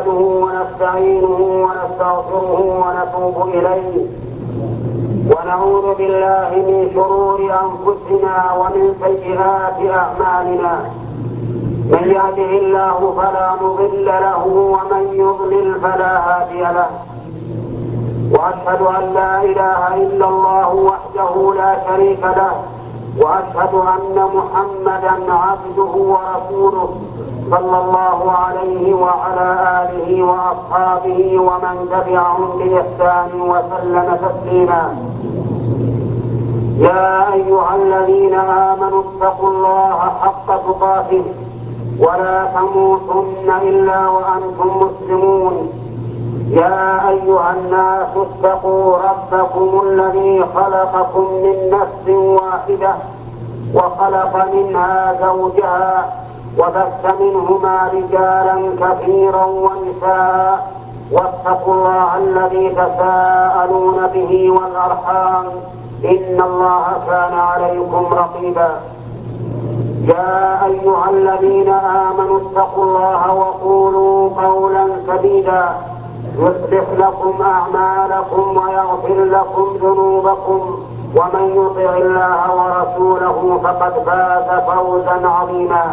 نحمده ونستعينه ونستغفره ونتوب إليه ونعوذ بالله من شرور أنفسنا ومن سيئات أعمالنا. من يهده الله فلا مضل له ومن يضلل فلا هادي له. وأشهد أن لا إله إلا الله وحده لا شريك له وأشهد أن محمدا عبده ورسوله صلى الله عليه وعلى آله وأصحابه ومن تبعهم بإحسان وسلم تسليما. يا أيها الذين آمنوا اتقوا الله حق تقاته ولا تموتن إلا وأنتم مسلمون. يا أيها الناس اتقوا ربكم الذي خلقكم من نفس واحدة وخلق منها زوجها وبث منهما رجالا كثيرا ونساء واتقوا الله الذي تساءلون به والأرحام إن الله كان عليكم رقيبا. يا أيها الذين آمنوا اتقوا الله وقولوا قولا سديدا يصلح لكم أعمالكم ويغفر لكم ذنوبكم ومن يطع الله ورسوله فقد فاز فوزا عظيما.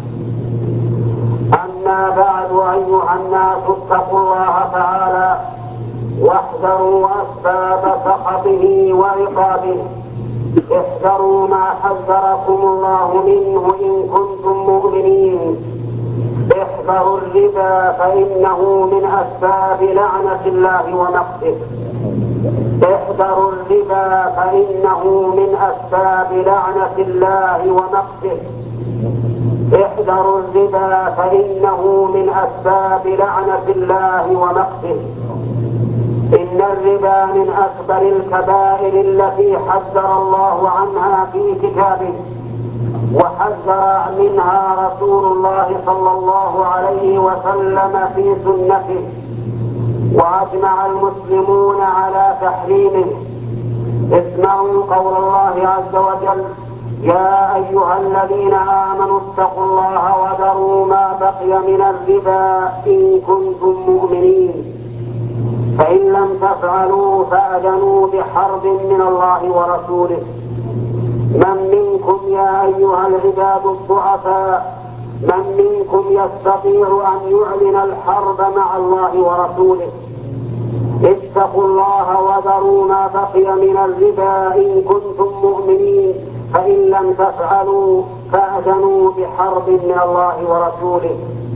أما بعد أيها الناس اتقوا الله تعالى واحذروا أسباب سخطه وعقابه. احذروا ما حذركم الله منه إن كنتم مؤمنين. احذروا الربا فإنه من أسباب لعنة الله ومقته. احذروا الربا فإنه من أسباب لعنة الله ومقته. احذروا الربا فإنه من أسباب لعنة الله ومقته. إن الربا من أكبر الكبائر التي حذر الله عنها في كتابه وحذر منها رسول الله صلى الله عليه وسلم في سنته وأجمع المسلمون على تحريمه. اسمعوا قول الله عز وجل: يا أيها الذين آمنوا اتقوا الله وذروا ما بقي من الربا إن كنتم مؤمنين فإن لم تفعلوا فأذنوا بحرب من الله ورسوله. من منكم يا أيها العباد الضعفاء من منكم يستطيع أن يعلن الحرب مع الله ورسوله. اتقوا الله وذروا ما بقي من الربا إن كنتم مؤمنين فإن لم تفعلوا فأذنوا بحرب من الله ورسوله.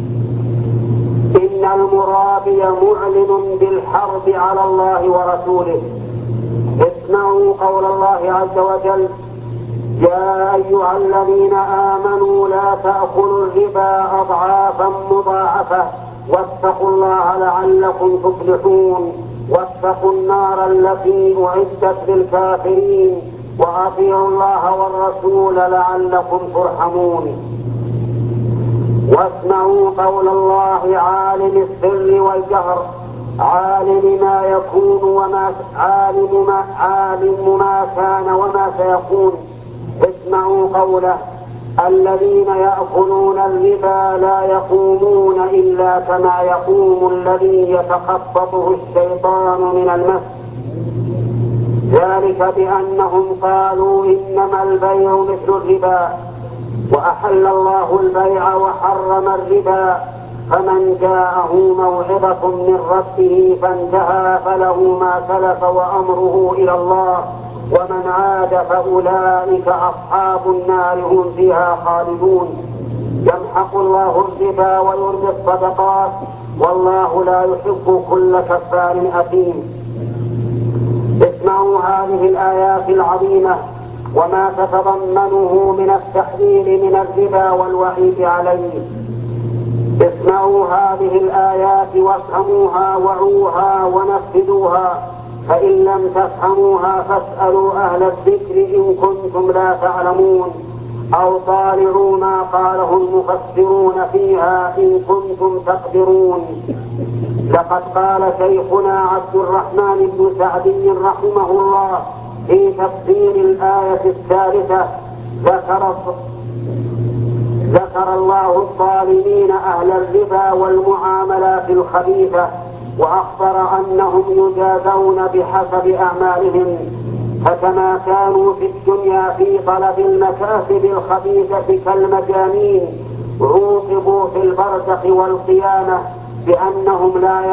إن المرابي معلن بالحرب على الله ورسوله. اسمعوا قول الله عز وجل: يا أيها الذين آمنوا لا تأكلوا الربا أضعافا مضاعفة واتقوا الله لعلكم تفلحون. واتقوا النار التي أعدت للكافرين وأطيعوا الله والرسول لعلكم ترحمون. واسمعوا قول الله: عالم السر والجهر عالم ما يكون وما عالم ما كان وما سيكون. اسمعوا قوله: الذين يأكلون الربا لا يقومون إلا كما يقوم الذي يتخبطه الشيطان من المس. ذلك بأنهم قالوا إنما البيع مثل الربا وأحل الله البيع وحرم الربا. فمن جاءه موعظة من ربه فانتهى فله ما سلف وأمره إلى الله ومن عاد فأولئك أصحاب النار هم فيها خالدون. يمحق الله الربا ويربي الصدقات والله لا يحب كل كفار أثيم. اسمعوا هذه الآيات العظيمة وما تتضمنه من التحذير من الربا والوعيد عليه. اسمعوا هذه الآيات وافهموها وعوها ونفذوها، فإن لم تفهموها فاسألوا أهل الذكر إن كنتم لا تعلمون، أو طالعوا ما قاله المفسرون فيها إن كنتم تقدرون. لقد قال شيخنا عبد الرحمن بن سعدي رحمه الله في تفسير الآية الثالثة ذكر الله الظالمين أهل الربا والمعاملات الخبيثة، وأخبر أنهم يجازون بحسب أعمالهم، فكما كانوا في الدنيا في طلب المكاسب الخبيثة كالمجانين، عوقبوا في البرزخ والقيامة بأنهم لا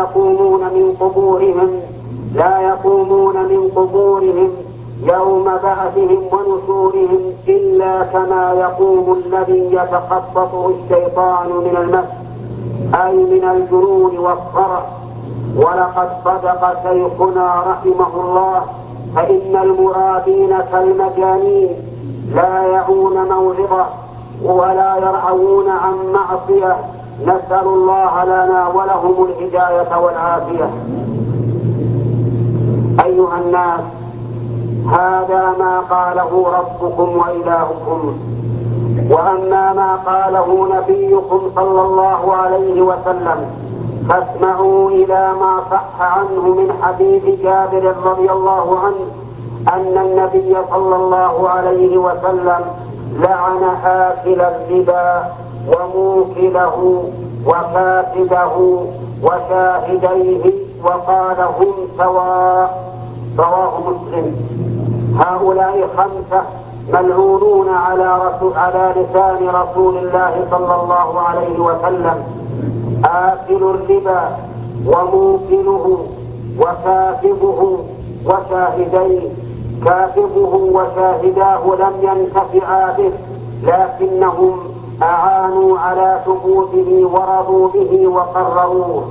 يقومون من قبورهم يوم بعثهم ونشورهم إلا كما يقوم الذي يتخبطه الشيطان من المس، أي من الجنون والصرع. ولقد صدق شيخنا رحمه الله، فإن المرادين كالمجانين لا يعون موعظة ولا يرعون عن معصية، نسأل الله لنا ولهم الهداية والعافية. أيها الناس، هذا ما قاله ربكم وإلهكم، وأما ما قاله نبيكم صلى الله عليه وسلم فاسمعوا إلى ما صح عنه من حديث جابر رضي الله عنه أن النبي صلى الله عليه وسلم لعن آكل الربا وموكله وكاتبه وشاهديه وقال هم سواء، رواه مسلم. هؤلاء 5 ملعونون على لسان رسول الله صلى الله عليه وسلم: آكل الربا وموكله وكاتبه وشاهديه. كاتبه وشاهداه لم ينتفعا به، لكنهم أعانوا على ثبوته ورضوا به وقرروه.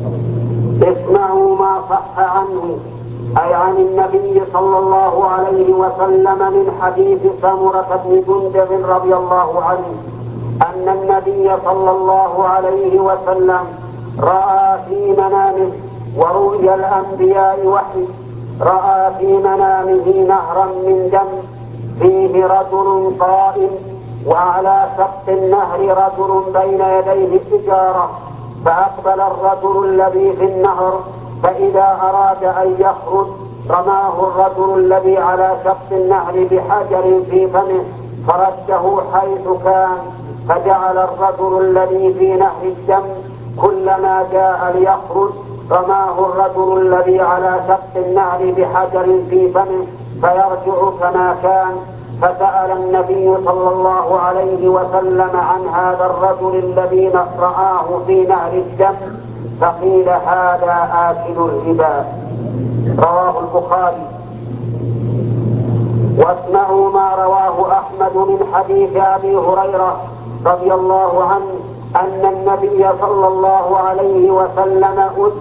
اسمعوا ما صح عنه، أي عن النبي صلى الله عليه وسلم، من حديث سمرة بن جندب رضي الله عنه أن النبي صلى الله عليه وسلم رأى في منامه، ورؤيا الأنبياء وحي، رأى في منامه نهرا من دم فيه رجل قائم، وعلى شط النهر رجل بين يديه سجارة، فأقبل الرجل الذي في النهر، فإذا أراد أن يخرج رماه الرجل الذي على شط النهر بحجر في فمه فرده حيث كان، فجعل الرجل الذي في نهر الدم كلما جاء ليخرج رماه الرجل الذي على شط النهر بحجر في فمه فيرجع كما كان. فسأل النبي صلى الله عليه وسلم عن هذا الرجل الذي رآه في نهر الدم، فقيل هذا آكل الربا، رواه البخاري. واسمعوا ما رواه أحمد من حديث أبي هريرة رضي الله عنه أن النبي صلى الله عليه وسلم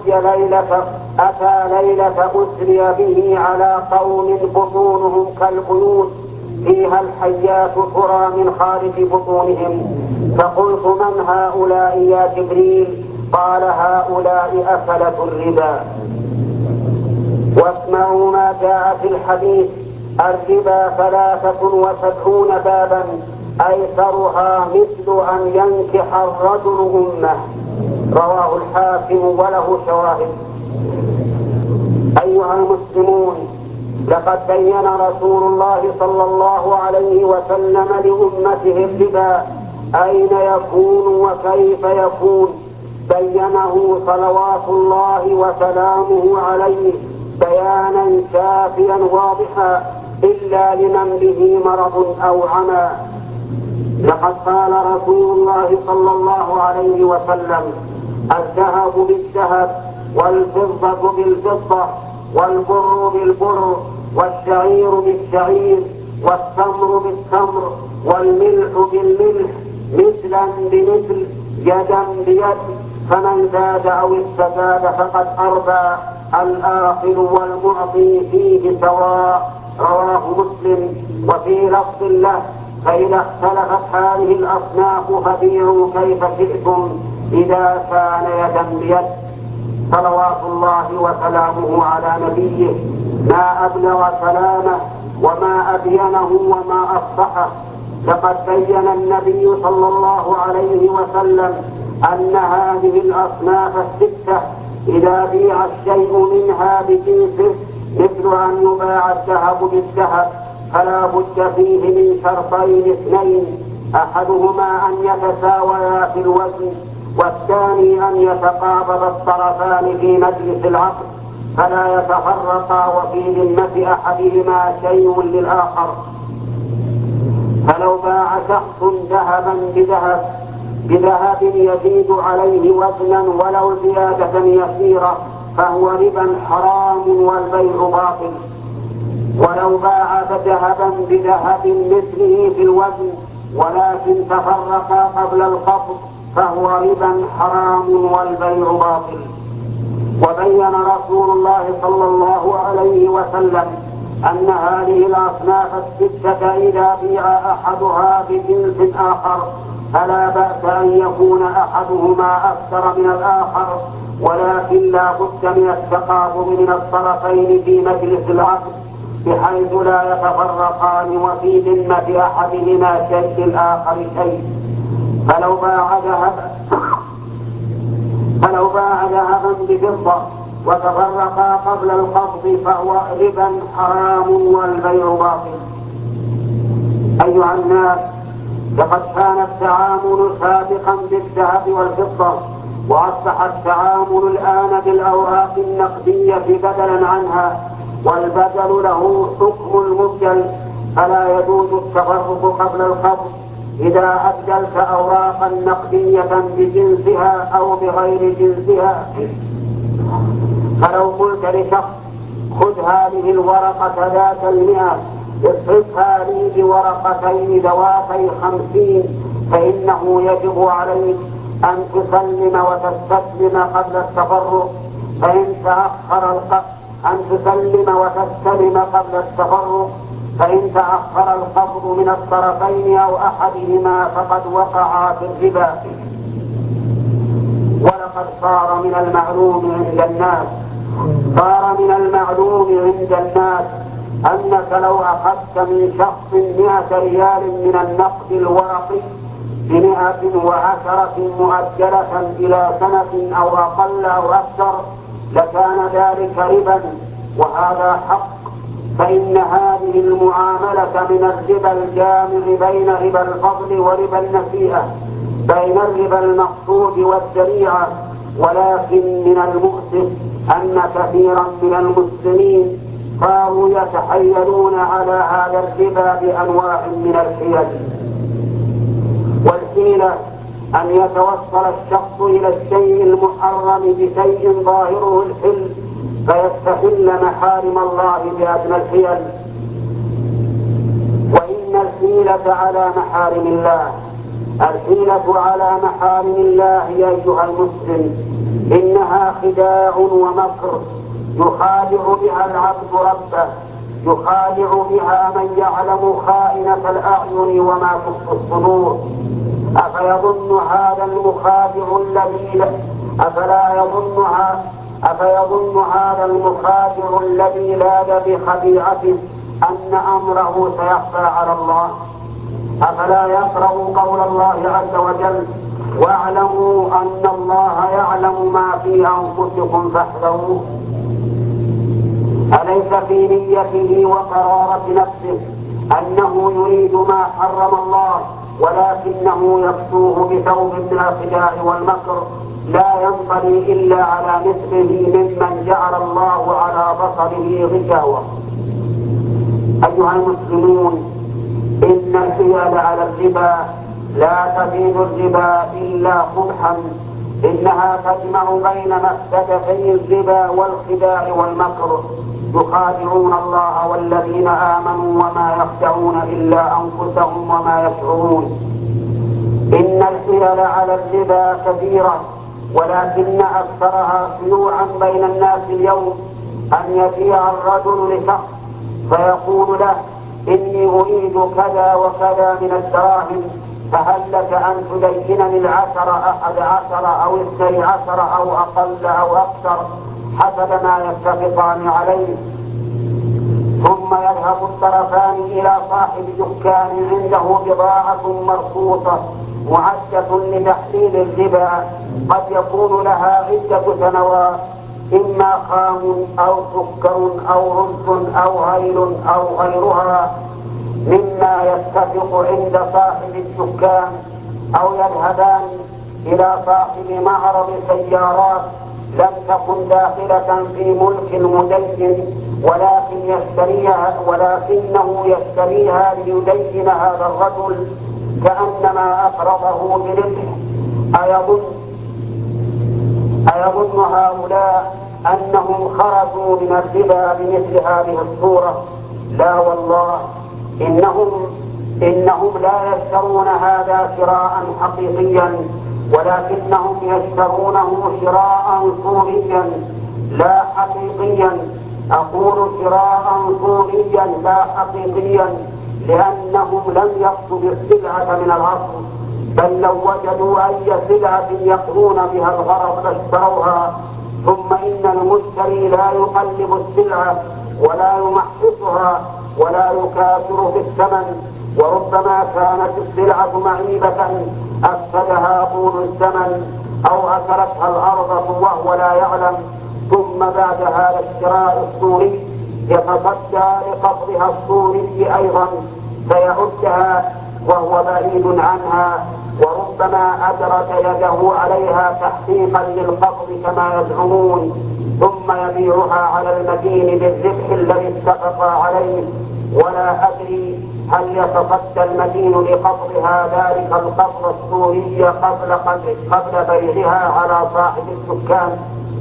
أتى ليلة أسري به على قوم بطونهم كالبيوت فيها الحيات ترى من خارج بطونهم، فقلت من هؤلاء يا جبريل؟ قال هؤلاء أكلة الربا. واسمعوا ما جاء في الحديث: الربا 73 بابا أيسرها مثل أن ينكح الرجل أمه، رواه الحاكم وله شواهد. أيها المسلمون، لقد بين رسول الله صلى الله عليه وسلم لأمته الربا أين يكون وكيف يكون، بينه صلوات الله وسلامه عليه بيانا شافيا واضحا إلا لمن به مرض أو عمى. لقد قال رسول الله صلى الله عليه وسلم: الذهب بالذهب والفضة بالفضة والبر بالبر والشعير بالشعير والتمر بالتمر والملح بالملح مثلا بمثل يدا بيد، فمن زاد أو استزاد فقد أربى، الآخذ والمعطي فيه سواء، رواه مسلم. وفي لفظ له: فإذا اختلفت هذه الأصناف فبيعوا كيف شئتم إذا كان يدا بيد. صلوات الله وسلامه على نبيه، ما أبلغ كلامه وما أبينه وما أفصحه. لقد بين النبي صلى الله عليه وسلم أن هذه الأصناف 6 إذا بيع الشيء منها بجنسه مثل أن يباع الذهب بالذهب فلا بد فيه من شرطين 2: أحدهما أن يتساويا في الوزن، والثاني أن يتقابض الطرفان في مجلس العقد فلا يتفرقا وفي ذمة أحدهما شيء للآخر. فلو باع شخص ذهبا بذهب يزيد عليه وزنا ولو زيادة يسيرة فهو ربا حرام والبيع باطل. ولو باع ذهبا بذهب مثله في الوزن ولكن تفرقا قبل القبض فهو ربا حرام والبيع باطل. وبين رسول الله صلى الله عليه وسلم أن هذه الأصناف الستة إذا بيع أحدها بجنس آخر فلا بأس أن يكون أحدهما أكثر من الآخر، ولكن لا بد من التقابض من الطرفين في مجلس العقد بحيث لا يتفرقان وفي ذمة أحدهما شيء للآخر شيء. فلو باع ذهبا بفضة وتفرقا قبل القبض فهو ربا حرام والبيع باطل. أيها الناس، لقد كان التعامل سابقا بالذهب والفضة، وأصبح التعامل الآن بالأوراق النقدية بدلا عنها، والبدل له حكم المبدل، فلا يجوز التفرق قبل القبض إذا أبدلت أوراقا نقدية بجنسها أو بغير جنسها. فلو قلت لشخص خذ هذه الورقة ذات 100 اصرفها لي بورقتين ذواتي 50، فإنه يجب عليك أن تسلم وتستسلم قبل التفرق. فإن تأخر القبض من الطرفين أو أحدهما فقد وقعا في الربا. ولقد صار من المعلوم عند الناس أنك لو أخذت من شخص 100 ريال من النقد الورقي ب110 مؤجلة إلى سنة أو أقل أو أكثر لكان ذلك ربا، وهذا حق. فإن هذه المعاملة من الربا الجامع بين ربا الفضل وربا النسيئة، بين الربا المقصود والذريعة. ولكن من المؤسف أن كثيرا من المسلمين صاروا يتحيلون على هذا الربا بأنواع من الحيل. والحيلة أن يتوصل الشخص إلى الشيء المحرم بشيء ظاهره الحل فيستحل محارم الله بأدنى الحيل. وإن الحيلة على محارم الله، الحيلة على محارم الله يا أيها المسلم إنها خداع ومكر يخادع بها العبد ربه، يخادع بها من يعلم خائنة الأعين وما تخفي الصدور. أفيظن هذا المخادع الذي لاذ بخديعته أن أمره سيخفى على الله؟ أفلا يقرأ قول الله عز وجل واعلموا أن الله يعلم ما في أنفسكم فاحذروه؟ أليس في نيته وقرارة نفسه أنه يريد ما حرم الله ولكنه يخشوه بثوب من الخداع والمكر لا ينطلي إلا على مثله ممن جعل الله على بصره غشاوة؟ أيها المسلمون، إن الحيل على الربا لا تزيد الربا إلا قبحا، إنها تجمع بين مفسدتي الربا والخداع والمكر. يخادعون الله والذين آمنوا وما يخدعون إلا أنفسهم وما يشعرون. إن الحيل على الربا كثيرة، ولكن أكثرها شيوعا بين الناس اليوم أن يبيع الرجل لشخص فيقول له إني أريد كذا وكذا من الدراهم، فهل لك أن تدينني 10 11 أو 12 أو أقل أو أكثر حسب ما يتفقان عليه؟ ثم يذهب الطرفان إلى صاحب دكان عنده بضاعة مرخوصة معدة لتحليل الربا قد يكون لها عدة سنوات، إما خام أو سكر أو رز أو هيل أو غيرها، مما يتفق عند صاحب الدكان، أو يذهبان إلى صاحب معرض سيارات لم تكن داخلة في ملك المدين، ولكنه يشتريها ليدين هذا الرجل كأنما أقرضه بربح. أيظن هؤلاء أنهم خرجوا من الربا بمثل هذه الصورة؟ لا والله، إنهم لا يشترون هذا شراء حقيقيا، ولكنهم يشترونه شراء صوريا لا حقيقيا. أقول شراء صوريا لا حقيقيا لأنهم لم يقصدوا السلعة من الأصل، بل لو وجدوا أي سلعة يقضون بها الغرض لاشتروها. ثم إن المشتري لا يقلب السلعة ولا يمحصها ولا يكاثر في الثمن، وربما كانت السلعة معيبة أفسدها طول الزمن أو أكلتها الأرض وهو لا يعلم، ثم بعد هذا الشراء الصوري يتصدى لقبضها الصوري أيضا فيعدها وهو بعيد عنها، وربما أدرك يده عليها تحقيقا للقبض كما يزعمون، ثم يبيعها على المدين بالربح الذي اتفق عليه. ولا أدري هل يتصدى المدين لقبضها ذلك القبض الصوري قبل بيعها على صاحب الدكان.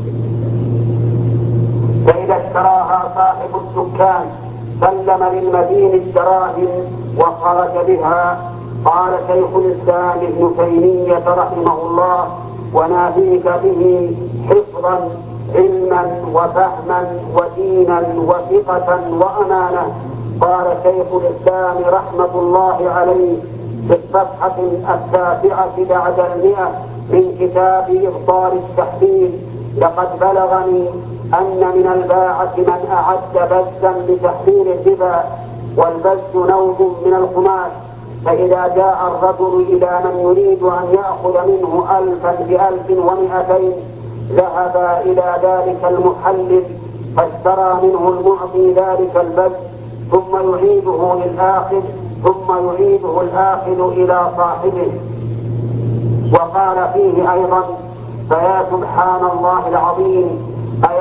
فإذا اشتراها صاحب الدكان سلم للمدين الدراهم وخرج بها. قال شيخ الإسلام ابن تيمية رحمه الله: وناهيك به حفظا علما وفهما ودينا وثقة وأمانة. قال شيخ الإسلام رحمة الله عليه في الصفحة 7 بعد 100 من كتاب إبطال التحليل: لقد بلغني أن من الباعة من أعد بزا لتحليل الربا، والبز نوع من القماش، فإذا جاء الرجل إلى من يريد أن يأخذ منه 1000 ب1200 ذهب إلى ذلك المحلل فاشترى منه المعطي ذلك البز ثم يعيده الآخذ إلى صاحبه. وقال فيه أيضا: فيا سبحان الله العظيم،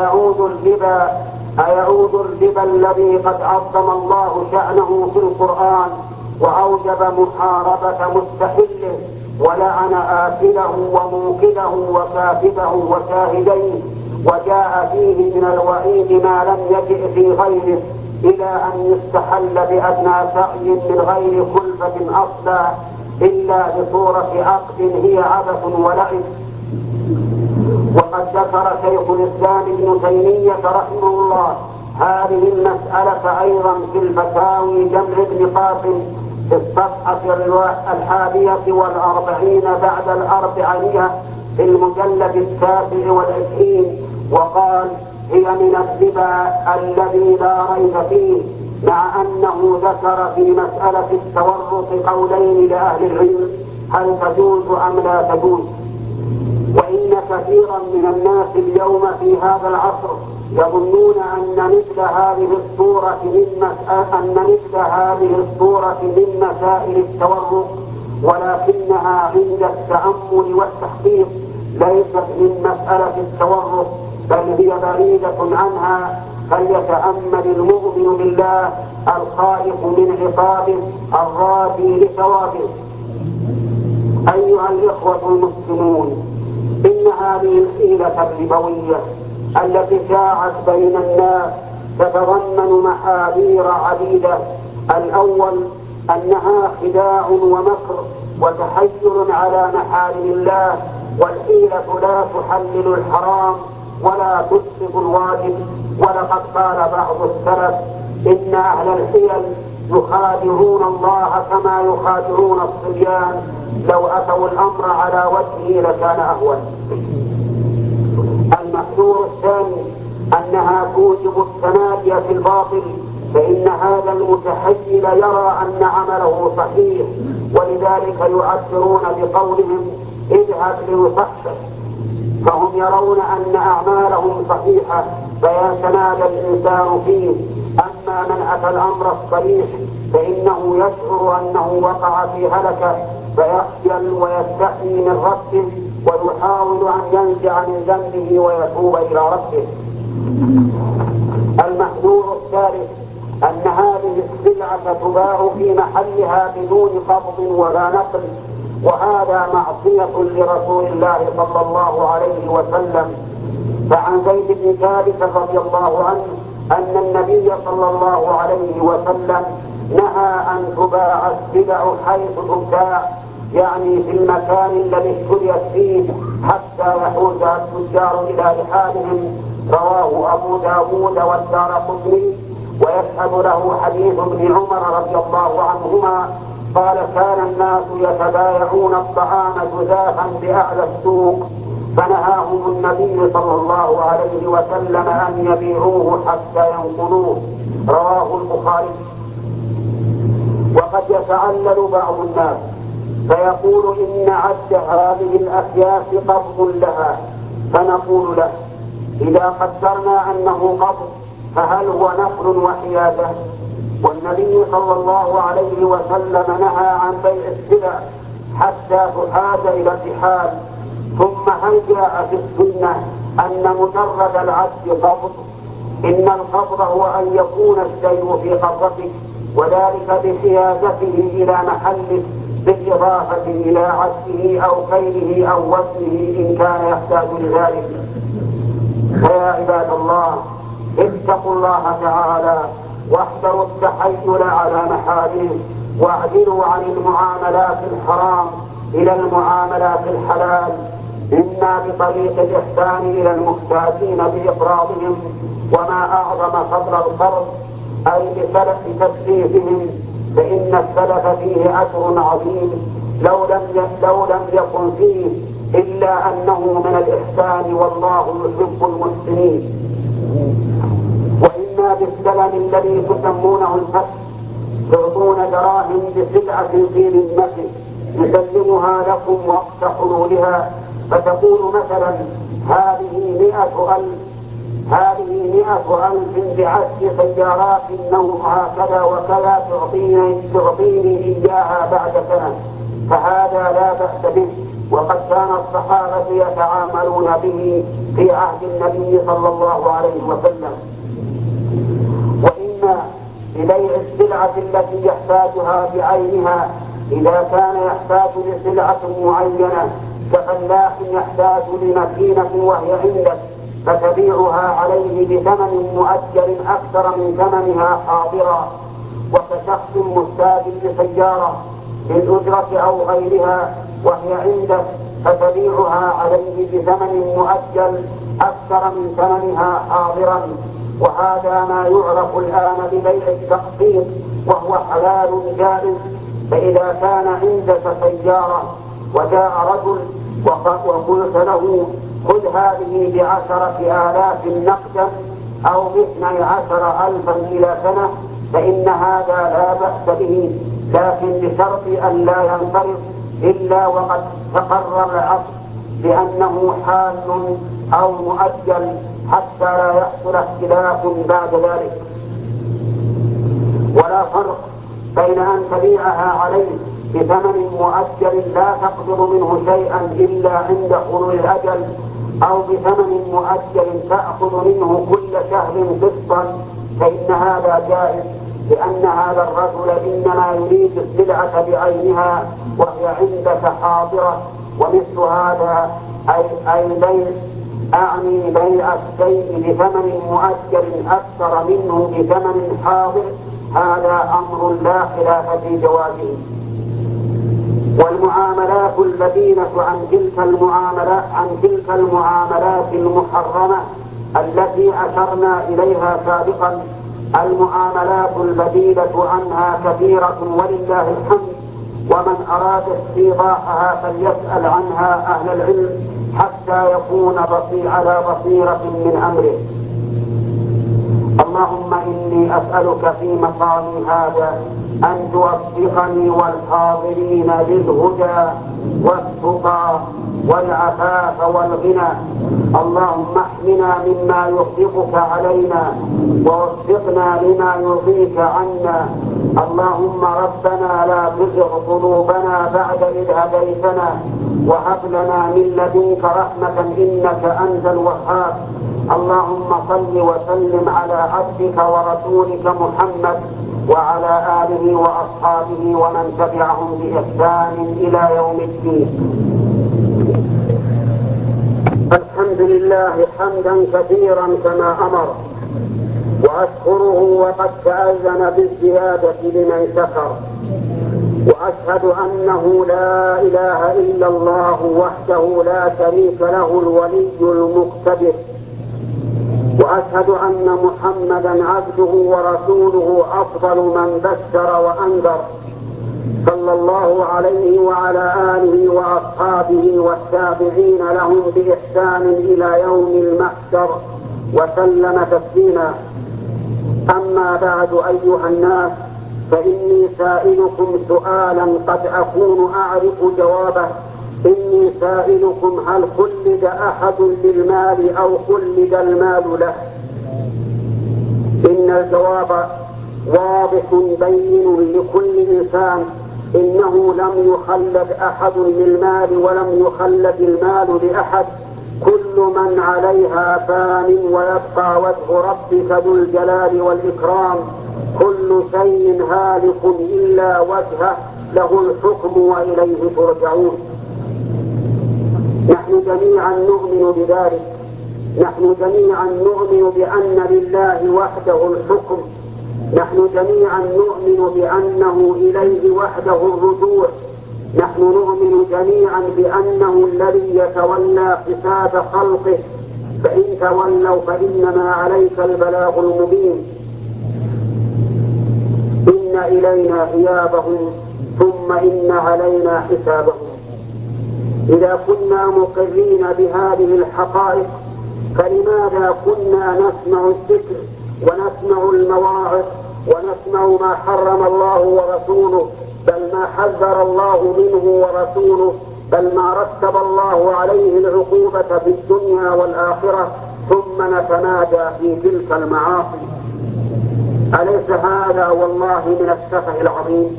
أيعود الربا الذي قد عظم الله شأنه في القرآن وأوجب محاربة مستحله ولعن آكله وموكله وكاتبه وشاهديه، وجاء فيه من الوعيد ما لم يجئ في غيره، إلى أن يستحل بأدنى سعي من غير كلفة أصلا إلا بصورة عقد هي عبث ولعب. وقد ذكر شيخ الإسلام ابن تيمية رحمه الله هذه المسألة أيضا في الفتاوي جمع ابن قاسم في الصفحة 41 بعد 400 في المجلد 29، وقال: هي من الربا الذي لا ريب فيه، مع أنه ذكر في مسألة التورط قولين لأهل العلم هل تجوز أم لا تجوز. وإن كثيرا من الناس اليوم في هذا العصر يظنون أن مثل هذه الصورة من مسائل التورط، ولكنها عند التأمل والتحقيق ليست من مسألة التورط، بل هي بعيدة عنها. فليتأمل المؤمن بالله الخائف من عقابه الراجي لثوابه. أيها الإخوة المسلمون، إن هذه الحيلة الربوية التي شاعت بين الناس تتضمن محاذير عديدة. الأول أنها خداع ومكر وتحيل على محارم الله، والحيلة لا تحلل الحرام ولا تسقط الواجب. ولقد قال بعض السلف: إن أهل الحيل يخادعون الله كما يخادعون الصبيان، لو أتوا الأمر على وجهه لكان أهون. المحذور الثاني أنها توجب التمادي في الباطل، فإن هذا المتحيل يرى أن عمله صحيح، ولذلك يعبرون بقولهم: اذهب ليصحح، فهم يرون أن أعمالهم صحيحة فيتمادى الإنسان فيه. أما من أتى الأمر الصريح فإنه يشعر أنه وقع في هلكة فيخجل ويستحي من ربه ويحاول أن ينزع من ذنبه ويتوب إلى ربه. المحذور الثالث أن هذه السلعة تباع في محلها بدون قبض ولا نقل، وهذا معصية لرسول الله صلى الله عليه وسلم. فعن زيد بن ثابت رضي الله عنه أن النبي صلى الله عليه وسلم نهى أن تباع السلع حيث تباع، يعني في المكان الذي اشتريت فيه حتى يحوز التجار إلى رحالهم. رواه أبو داود والدارقطني. ويشهد له حديث ابن عمر رضي الله عنهما قال: كان الناس يتبايعون الطعام جزافا بأعلى السوق فنهاهم النبي صلى الله عليه وسلم أن يبيعوه حتى ينقلوه. رواه البخاري. وقد يتعلل بعض الناس فيقول: إن عد هذه الأكياس قبض لها، فنقول له: إذا قدرنا أنه قبض فهل هو نقل وحيازة؟ والنبي صلى الله عليه وسلم نهى عن بيع السلع حتى تحاز إلى الرحال. ثم هل جاء في السنة أن مجرد العد قبض؟ إن القبض هو أن يكون الشيء في قبضتك، وذلك بحيازته إلى محله بالإضافة إلى عده أو كيله أو وزنه إن كان يحتاج لذلك. فيا عباد الله، اتقوا الله تعالى واحذروا التحيل على محارمه، واعدلوا عن المعاملات الحرام إلى المعاملات الحلال، إما بطريق الإحسان إلى المحتاجين بإقراضهم، وما أعظم فضل القرض أي بسلف تسليفهم، فإن السلف فيه أجر عظيم لو لم يكن فيه إلا أنه من الإحسان، والله يحب المحسنين. وإما بالسلم الذي تسمونه الفتح، تعطون دراهم بسلعة في ذمته يسلمها لكم وقت حلولها، فتقول مثلا: هذه 100,000 بعد سيارات نوعها كذا وكذا تعطيني إياها بعد سنة، فهذا لا بأس به، وقد كان الصحابة يتعاملون به في عهد النبي صلى الله عليه وسلم. وإما ببيع السلعة التي يحتاجها بعينها، إذا كان يحتاج لسلعة معينة كفلاح يحتاج لمكينة وهي عندك، فتبيعها عليه بثمن مؤجل أكثر من ثمنها حاضرا. وكشخص محتاج لسيارة بالأجرة أو غيرها وهي عندك، فتبيعها عليه بثمن مؤجل أكثر من ثمنها حاضرا. وهذا ما يعرف الآن ببيع التقسيط، وهو حلال جائز. فإذا كان عندك سيارة وجاء رجل وقلت له: خذ هذه ب10,000 نقدا أو ب12,000 إلى سنة، فإن هذا لا بأس به، لكن بشرط أن لا ينصرف إلا وقد تقرر العقد بأنه حال أو مؤجل، حتى لا يحصل اختلاف بعد ذلك. ولا فرق بين أن تبيعها عليه بثمن مؤجل لا تقدر منه شيئا إلا عند حلول الأجل، أو بثمن مؤجل تأخذ منه كل شهر قسطا، فإن هذا جائز، لأن هذا الرجل إنما يريد السلعة بعينها وهي عندك حاضرة. ومثل هذا أي بيع الشيء بثمن مؤجل أكثر منه بثمن حاضر، هذا أمر لا خلاف في جوازه. والمعاملات البديلة عن تلك المعاملات المحرمة التي أشرنا إليها سابقا، المعاملات البديلة عنها كثيرة ولله الحمد، ومن أراد استيضاحها فليسأل عنها أهل العلم حتى يكون على بصيرة من أمره. اللهم إني أسألك في مقامي هذا أن توفقني والحاضرين للهدى والتقى والعفاف والغنى. اللهم احمنا مما يغضبك علينا ووفقنا لما يرضيك عنا. اللهم ربنا لا تزغ قلوبنا بعد إذ هديتنا وهب لنا من لدنك رحمة إنك أنت الوهاب. اللهم صل وسلم على عبدك ورسولك محمد وعلى آله وأصحابه ومن تبعهم بإحسان إلى يوم الدين. الحمد لله حمدا كثيرا كما أمر، وأشكره وقد تأذن بالزيادة لمن شكر، وأشهد أنه لا إله إلا الله وحده لا شريك له الولي المقتدر، وأشهد أن محمدا عبده ورسوله أفضل من بشر وأنذر، صلى الله عليه وعلى آله وأصحابه والتابعين لهم بإحسان إلى يوم المحشر وسلم تسليما. أما بعد أيها الناس، فإني سائلكم سؤالا قد أكون أعرف جوابه. إني سائلكم هل خلد أحد للمال أو خلد المال له؟ إن الجواب واضح بين لكل إنسان، إنه لم يخلد أحد للمال ولم يخلد المال لأحد. كل من عليها فان ويبقى وجه ربك ذو الجلال والإكرام. كل شيء هالك إلا وجهه، له الحكم وإليه ترجعون. نحن جميعا نؤمن بذلك، نحن جميعا نؤمن بأن لله وحده الحكم، نحن جميعا نؤمن بأنه إليه وحده الرجوع، نحن نؤمن جميعا بأنه الذي يتولى حساب خلقه، فإن تولوا فإنما عليك البلاغ المبين. إن إلينا إيابهم ثم إن علينا حسابهم. إذا كنا مقرين بهذه الحقائق فلماذا كنا نسمع الذكر ونسمع المواعظ ونسمع ما حرم الله ورسوله، بل ما حذر الله منه ورسوله، بل ما رتب الله عليه العقوبة في الدنيا والآخرة، ثم نتمادى في تلك المعاصي؟ أليس هذا والله من السفه العظيم؟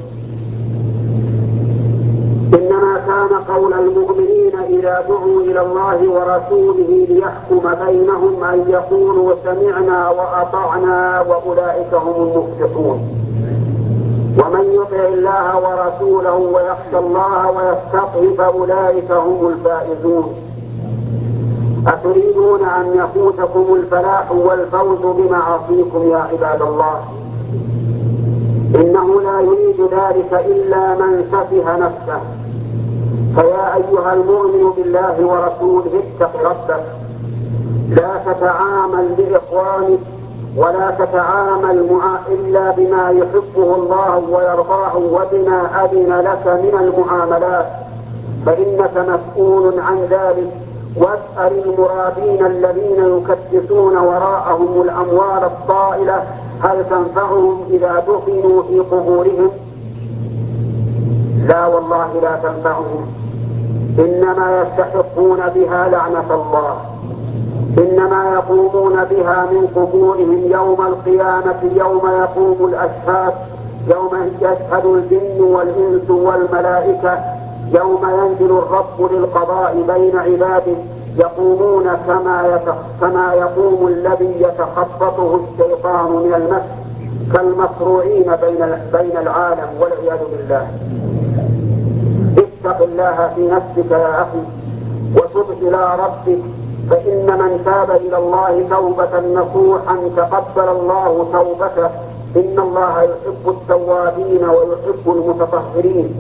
إنما كان قول المؤمنين إذا دعوا إلى الله ورسوله ليحكم بينهم أن يقولوا سمعنا وأطعنا وأولئك هم المفلحون. ومن يطع الله ورسوله ويخشى الله ويتقه فأولئك هم الفائزون. أتريدون أن يفوتكم الفلاح والفوز بمعاصيكم يا عباد الله؟ إنه لا يريد ذلك إلا من سفه نفسه. فيا أيها المؤمن بالله ورسوله اتق ربك، لا تتعامل بإخوانك ولا تتعامل إلا بما يحبه الله ويرضاه وبما أذن لك من المعاملات، فإنك مسؤول عن ذلك. واسأل المرابين الذين يكدسون وراءهم الأموال الطائلة هل تنفعهم إذا دفنوا في قبورهم؟ لا والله لا تنفعهم، إنما يستحقون بها لعنة الله، إنما يقومون بها من قبورهم يوم القيامة، يوم يقوم الأشهاد، يوم يشهد الجن والإنس والملائكة، يوم ينزل الرب للقضاء بين عباده، يقومون كما يقوم الذي يتخبطه الشيطان من المس، كالمصروعين بين العالم والعياذ بالله. اتق الله في نفسك يا أخي وتب إلى ربك، فإن من تاب إلى الله توبة نصوحا تقبل الله توبته، إن الله يحب التوابين ويحب المتطهرين.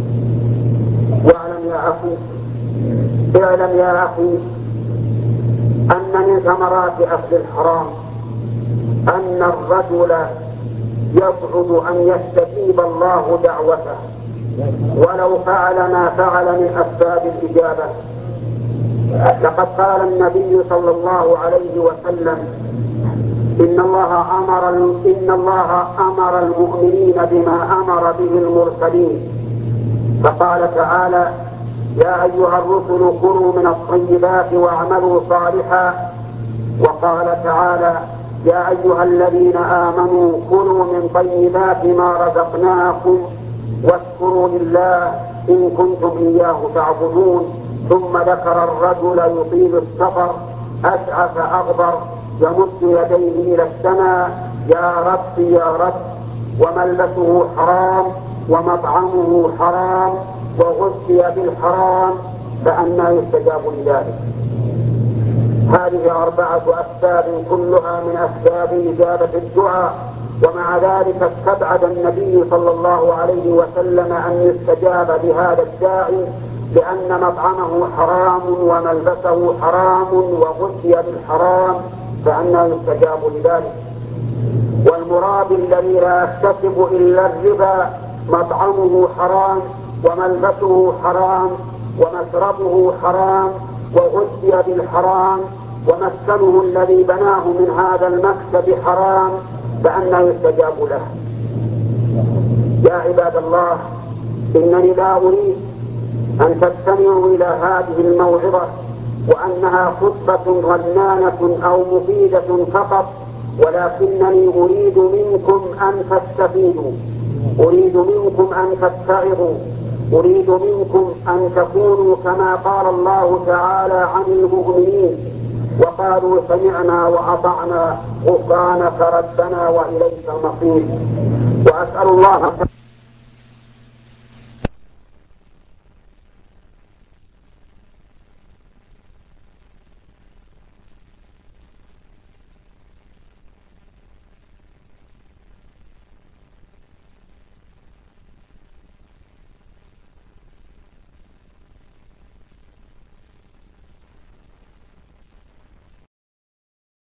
اعلم يا أخي أن من ثمرات أكل الحرام أن الرجل يصعب أن يستجيب الله دعوته ولو فعل ما فعل من أسباب الإجابة. لقد قال النبي صلى الله عليه وسلم إن الله أمر المؤمنين بما أمر به المرسلين، فقال تعالى يا أيها الرسل كلوا من الطيبات واعملوا صالحا. وقال تعالى يا أيها الذين آمنوا كلوا من طيبات ما رزقناكم واشكروا لله إن كنتم إياه تعبدون. ثم ذكر الرجل يطيل السفر أشعث أغبر يمد يديه إلى السماء يا رب يا رب، وملبسه حرام ومطعمه حرام وغذي بالحرام، فأنى يستجاب لذلك. هذه 4 أسباب كلها من أسباب إجابة الدعاء، ومع ذلك استبعد النبي صلى الله عليه وسلم أن يستجاب بهذا الداعي، لأن مطعمه حرام وملبسه حرام وغذي بالحرام، فأنى يستجاب لذلك. والمراد الذي لا يكتسب إلا الربا مطعمه حرام وملبسه حرام ومشربه حرام وغذي بالحرام ومسكنه الذي بناه من هذا المكسب حرام، فأنى يستجاب له. يا عباد الله، إنني لا أريد أن تستمعوا إلى هذه الموعظة وأنها خطبة رنانة أو مفيدة فقط، ولكنني أريد منكم أن تستفيدوا، أريد منكم أن تتعظوا، أريد منكم أن تكونوا كما قال الله تعالى عن المؤمنين وقالوا سمعنا وأطعنا غفرانك ربنا وإليك المصير. وأسأل الله